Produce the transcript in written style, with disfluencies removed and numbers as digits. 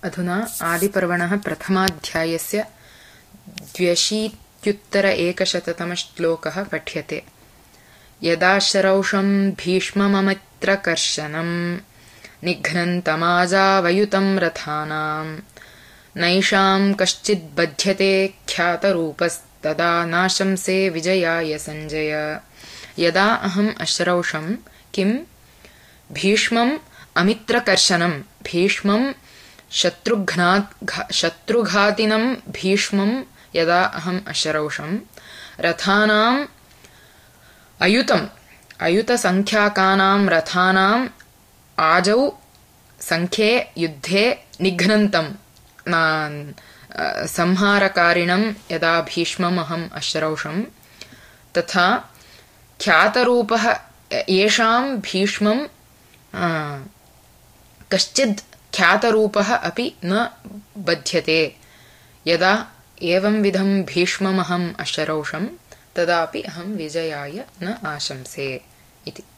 अधुना आदिपर्वणः प्रथमाध्यायस्य 200-100तमः श्लोकः पठ्यते। यदा शरौषं भीष्मममित्रकर्षणं निघ्नन्तमाजावयुतं रथानां नैषां कश्चिद्बध्यते ख्यातरूपस्तदा नाशंसे विजयाय संजय। यदा अहम् अश्रौषं किं भीष्मम् अमित्रकर्षणं भीष्मं शत्रुघातिनं भीष्मं यदा अहम् अश्रौषं रथानाम् अयुतसंख्याकानां रथानाम् आजौ संख्ये युद्धे निघ्नन्तं संहारकारिणं यदा भीष्मम् अहम् अश्रौषं तथा ख्यातरूपः येषां भीष्मं कश्चिद् ख्यातरूपः अपि न बध्यते। यदा एवं विधं भीष्ममहम् अश्रौषं तदापि अहं विजयाय न आशंसे इति।